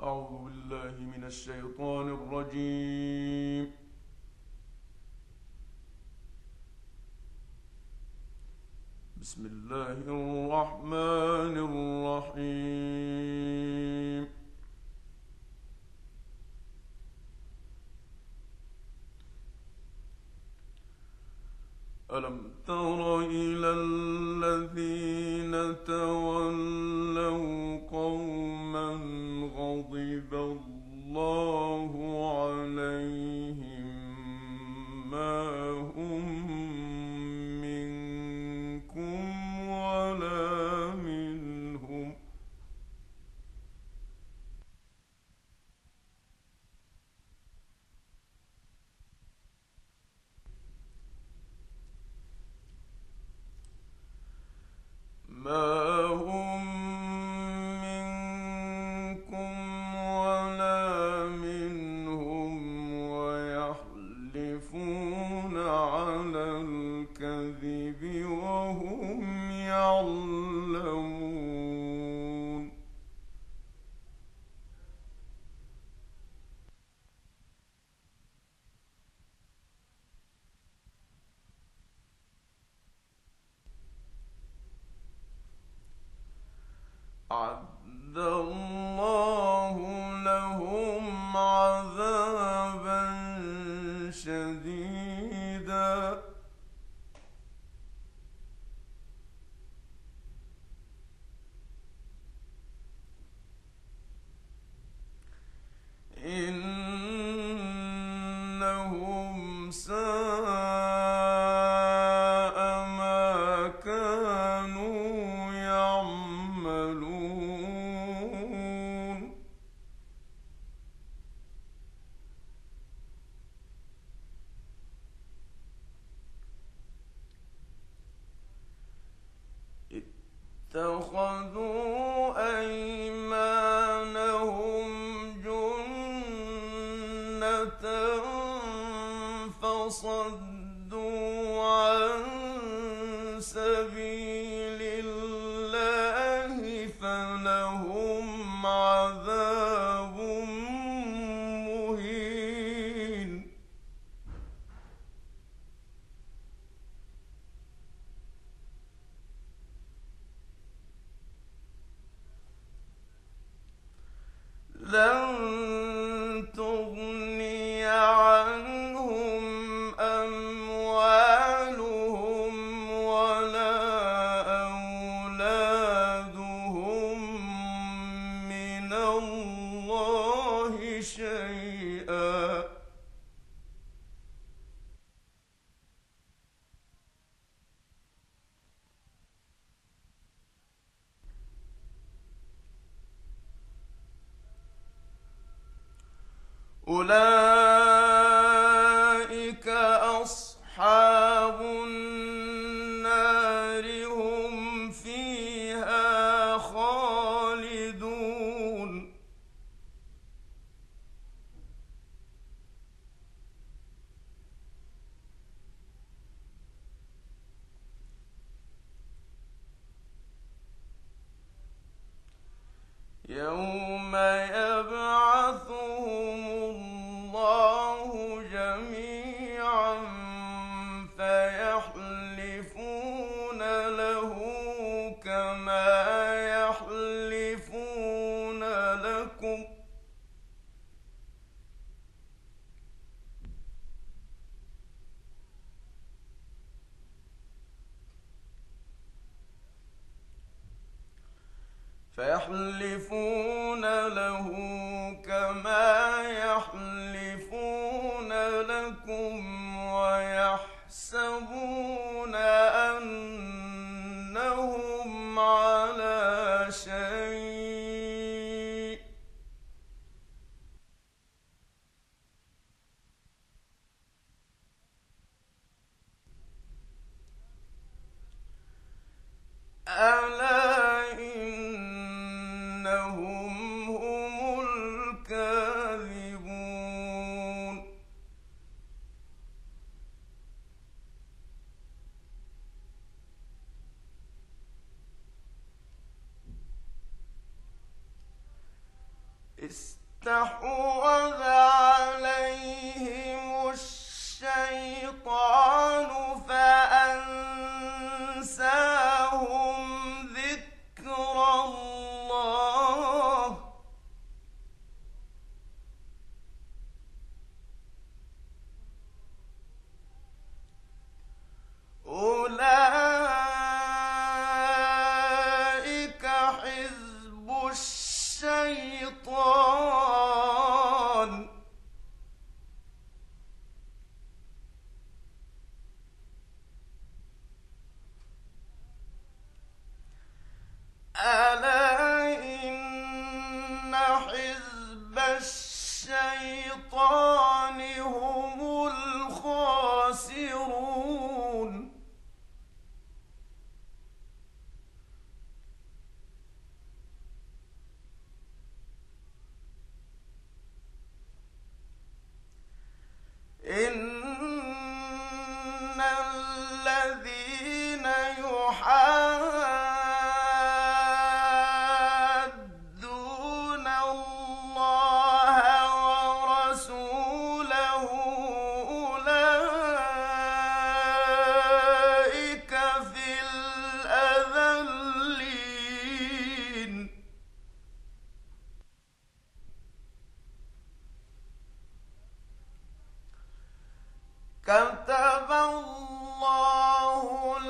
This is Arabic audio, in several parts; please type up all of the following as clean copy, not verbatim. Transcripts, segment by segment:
أعوذ بالله من الشيطان الرجيم. بسم الله الرحمن الرحيم. ألم تر إلى الذين تولوا قوما غضب الله عليهم ما هم منكم ولا منهم ما هم منكم ولا منهم ويحلفون على الكذب وهم يعلمون. أعد الله لهم عذابا شديدا إنهم ساء ما كانوا يعملون. اتخذوا أيمانهم جنة فصدوا عن سبيل الله فلهم عذاب مهين. لن تغني عنهم أموالهم ولا أولادهم من الله شيئا. أولئك أصحاب النار هم فيها خالدون. يوم يبعثهم الله جميعا فيحلفون له كما يحلفون لكم ويحسبون أنهم على شيء. ألا إنهم هم استحوذ عليهم الشيطان فأنساهم ذكر الله أولئك حزب الشيطان ألا إن حزب الشيطان هم الخاسرون إن الذين يحادون الله ورسوله أولئك في الأذلين كتب الله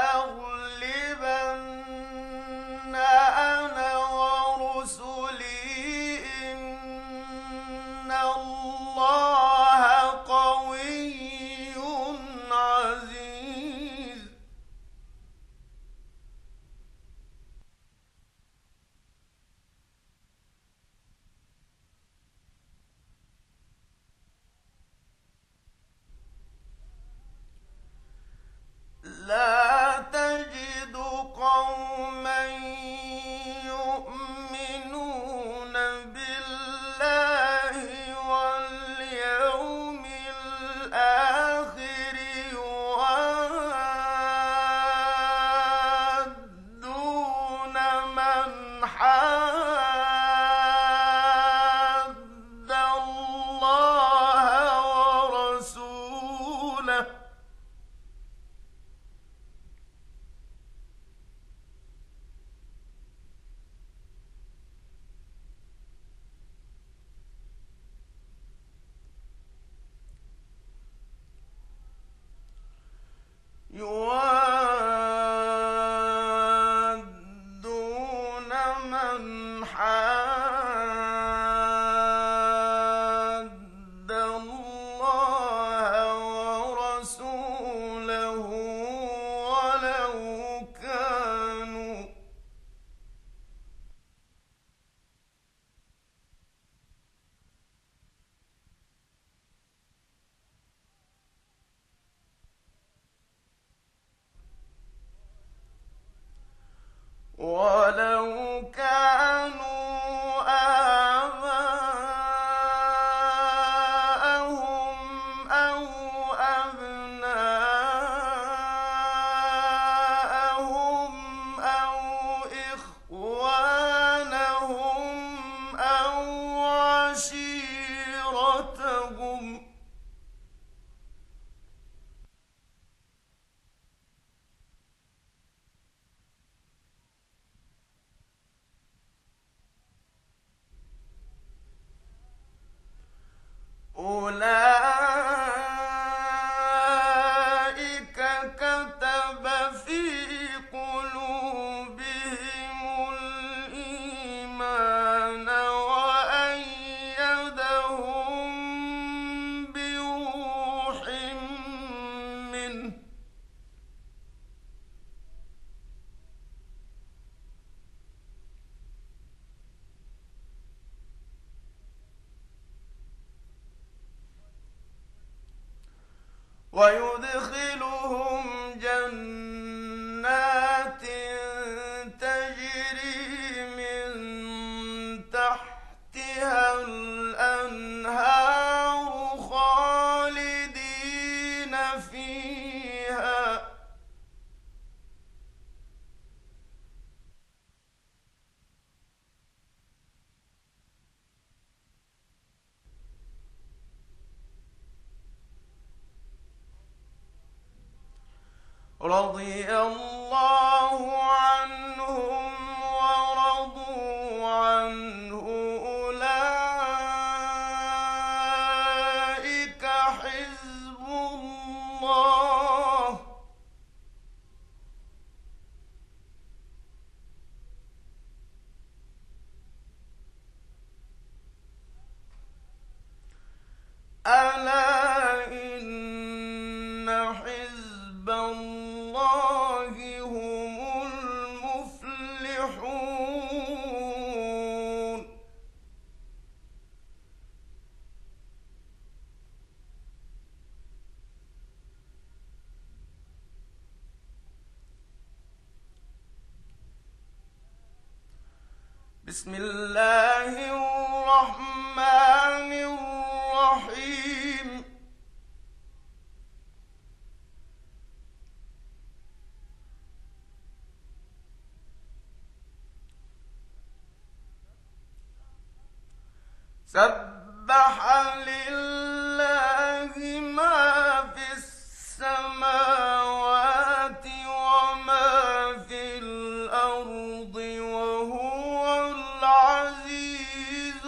لأغلبن أنا ورسلي إن الله قوي عزيز لا تجد قوما يؤمنون بالله واليوم الآخر يوادون من حاد الله ورسوله يوادون من حاد الله ورسوله ولو كانوا آباءهم أو أبناءهم أو إخوانهم أو عشيرتهم أولئك كتب في قلوبهم الإيمان وأيدهم بروح منه ويدخلهم جنات تجري من تحتها الأنهار خالدين فيها رضي الله عنهم ورضوا عنه أولئك حزب الله ألا إن حزب الله هم المفلحون بسم الله الرحمن الرحيم سبح لله ما في السماوات وما في الأرض وهو العزيز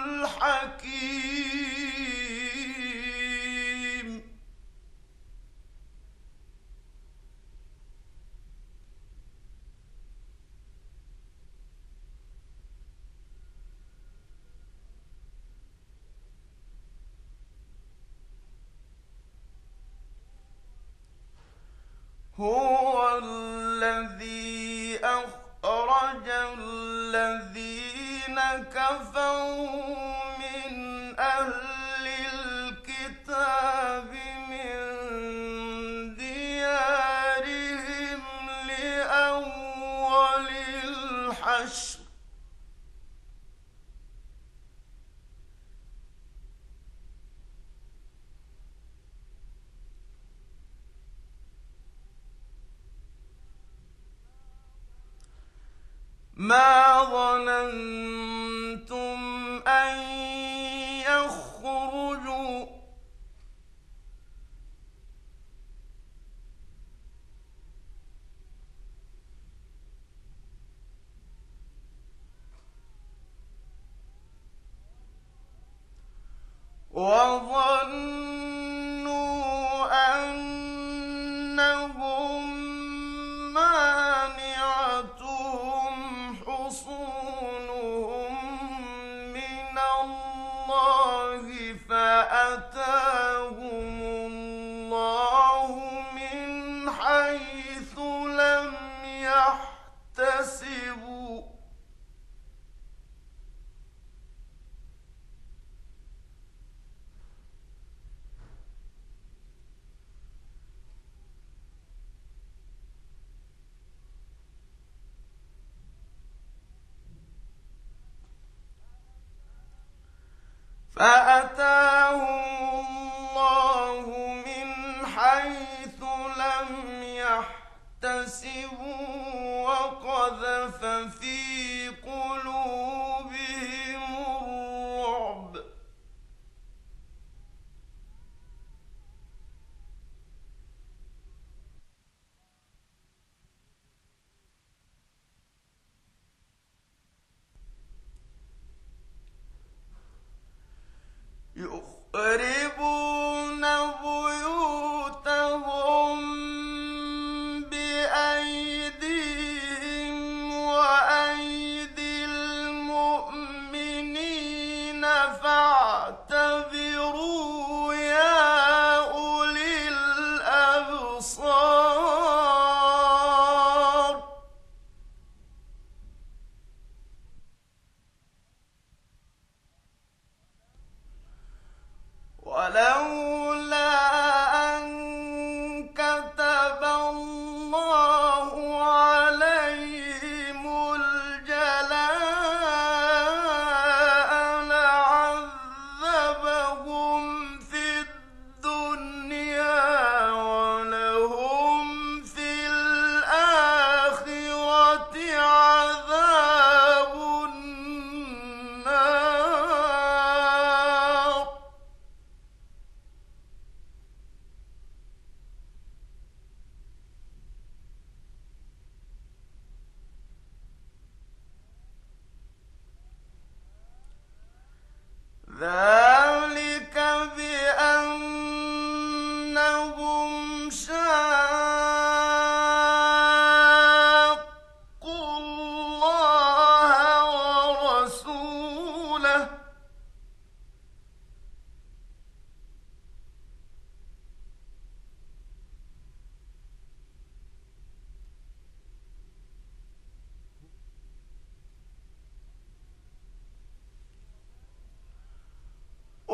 الحكيم هو الذي أخرج الذين كفروا من أهل الكتاب من ديارهم لأول الحشر ما ظننتم أن يخرجوا وظنوا أنهم مانعتهم حصونهم من الله فأتاهم الله من حيث لم يحتسبوا فأتاهم الله من حيث لم يحتسبوا وقذف في قلوبهم الرعب يخربون بيوتهم بأيديهم وأيديهم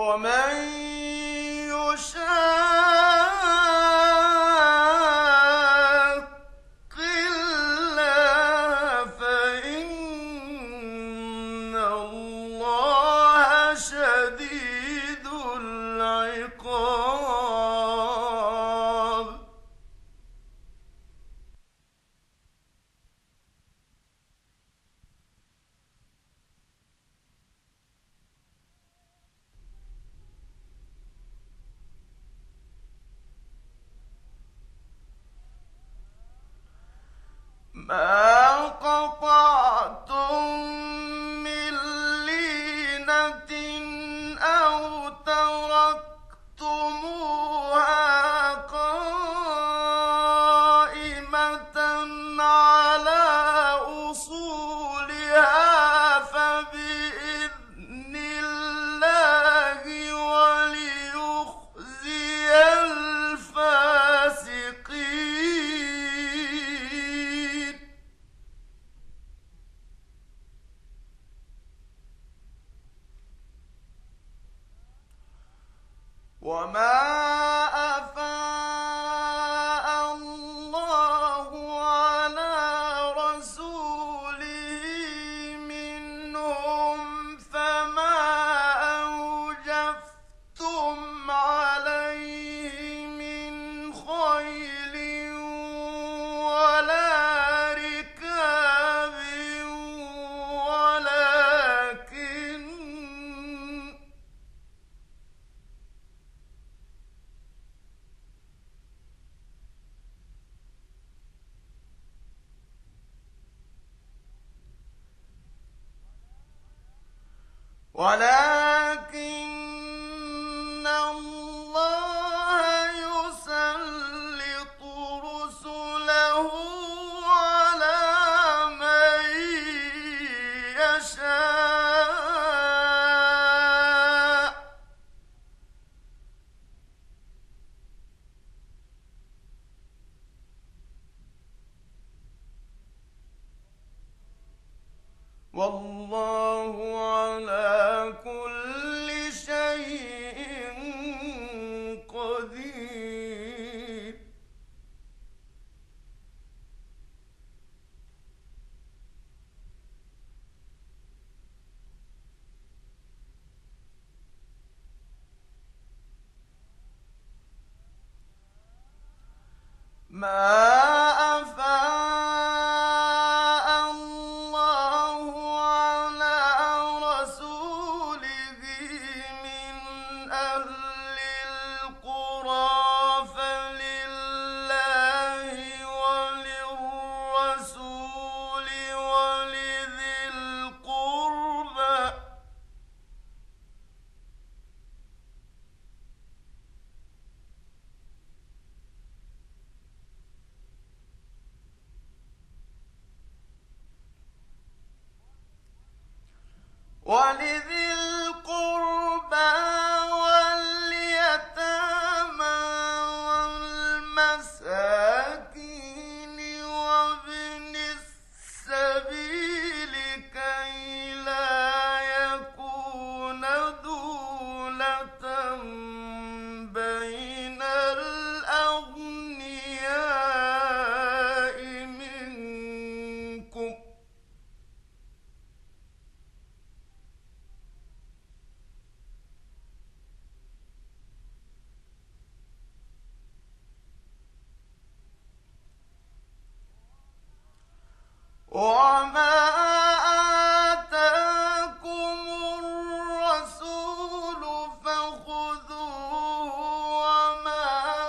ومن يشاق الله فإن الله شديد العقاب. ما قطعتم من لينة أو تركتموها قائمة على أصولها فبإذن الله وليخزي الفاسقين. وما أفاء الله على رسوله منهم فما أوجفتم عليه من خيل ولا ركاب ولكن الله يسلط رسله على من يشاء والله على كل شيء قدير. ما أفاء الله على رسوله من أهل القرى فلله وللرسول ولذي القربى واليتامى والمساكين وابن السبيل كي لا يكون دولة بين الأغنياء منكم. وما آتاكم الرسول فخذوه وما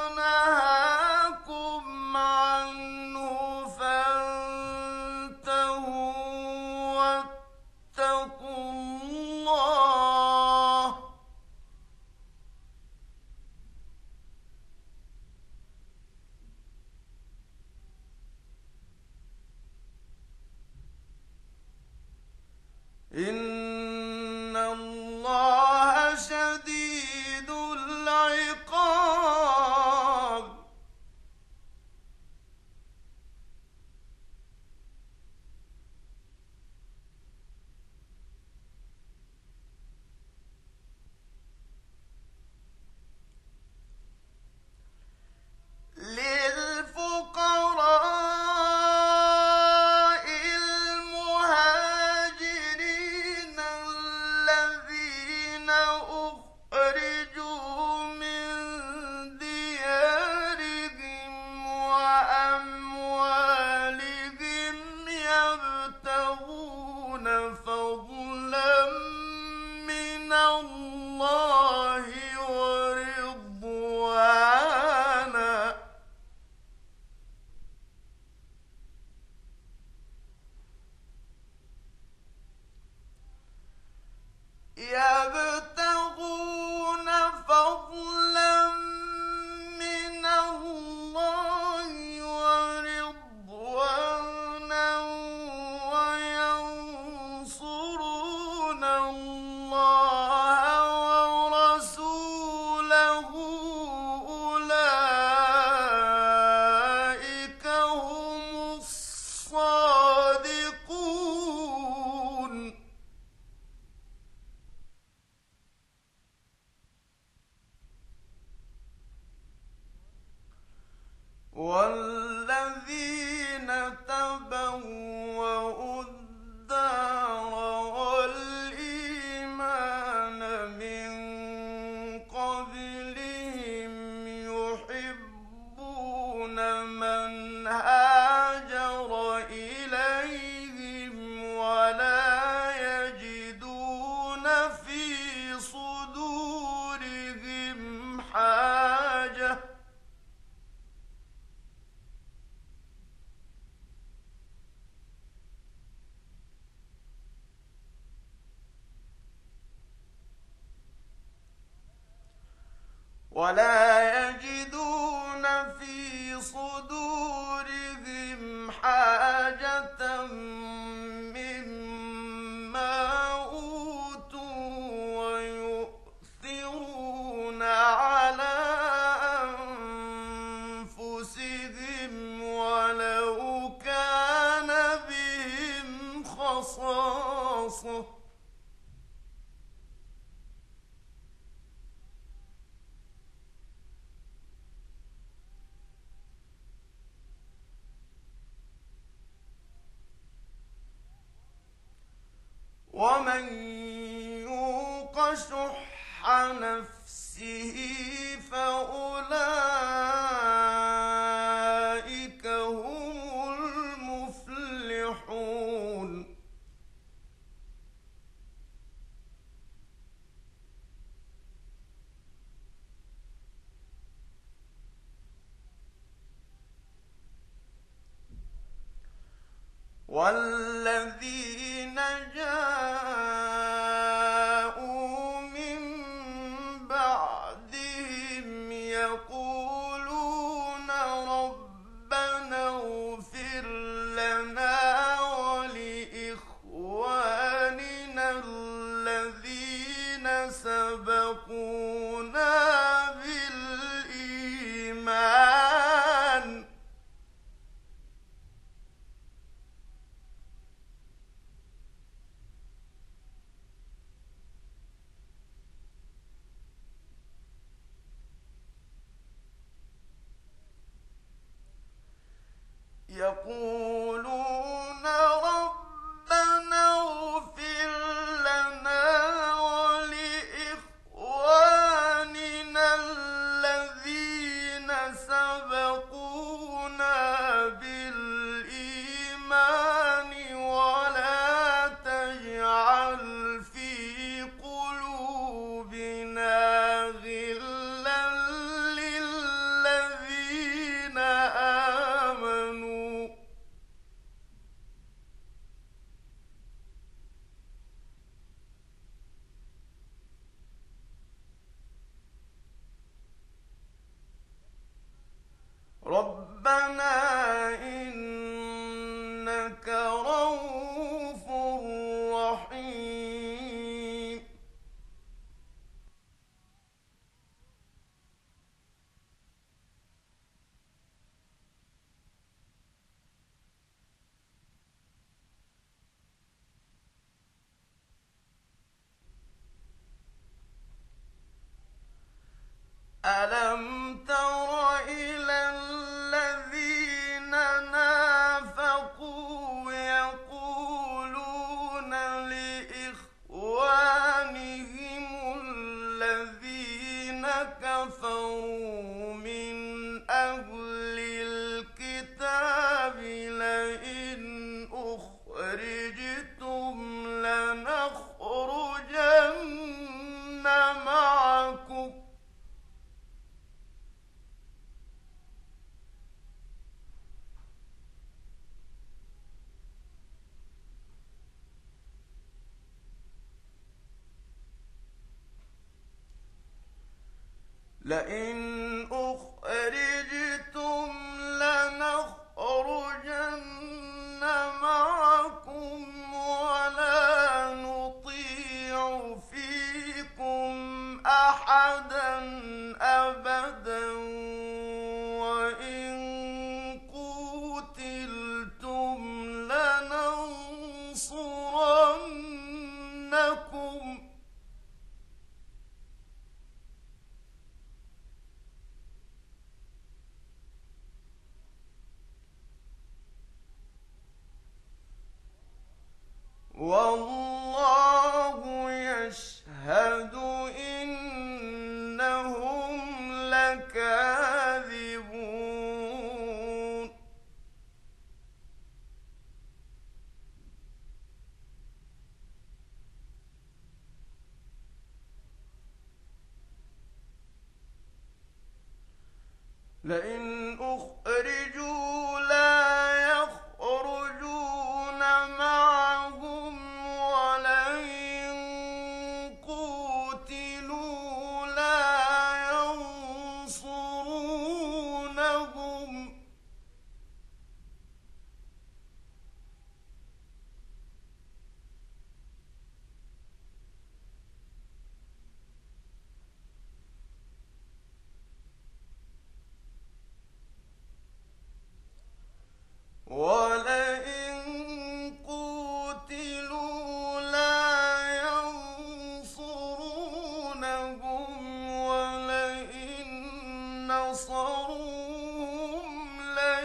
نهاكم عنه فانتهوا واتقوا الله بوأوا الدار والإيمان من قبلهم يحبون من هاجر إليهم ولا يجدون في صدورهم حاجة مما أوتوا ويؤثرون على أنفسهم ولو كان بهم خصاصة ومن يوق شح نفسه فأولئك هم المفلحون والذين جاءوا من بعدهم يقولون ربنا اغفر لنا ولإخواننا الذين سبقونا بالإيمان يقولون ربنا اغفر لنا ولإخواننا الذين سبقونا بالإيمان ولا تجعل في قلوبنا غلا للذين آمنوا ربنا إنك رؤوف رحيم ألم تر إلى الذين نافقوا يقولون لإخوانهم الذين كفروا من أهل الكتاب لئن أخرجتم لنخرجن معكم ولا نطيع فيكم أحدا أبدا وإن قوتلتم لننصرنكم معهم ولئن قوتلوا لا ينصرونهم ولئن قوتلوا لا ينصرونهم ولئن نصروهم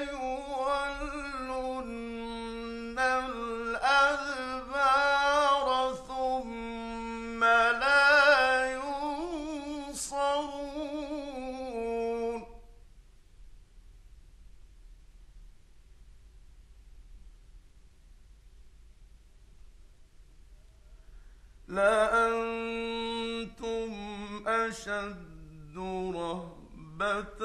ليولن الأدبار ثم لا ينصرون لأنتم أشد رهبة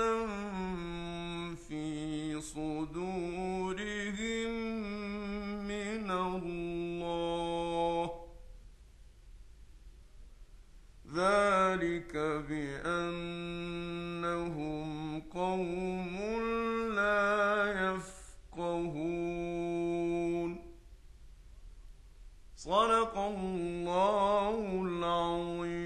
في صدورهم من الله ذلك بأنهم قوم لا يفقهون صدق الله العظيم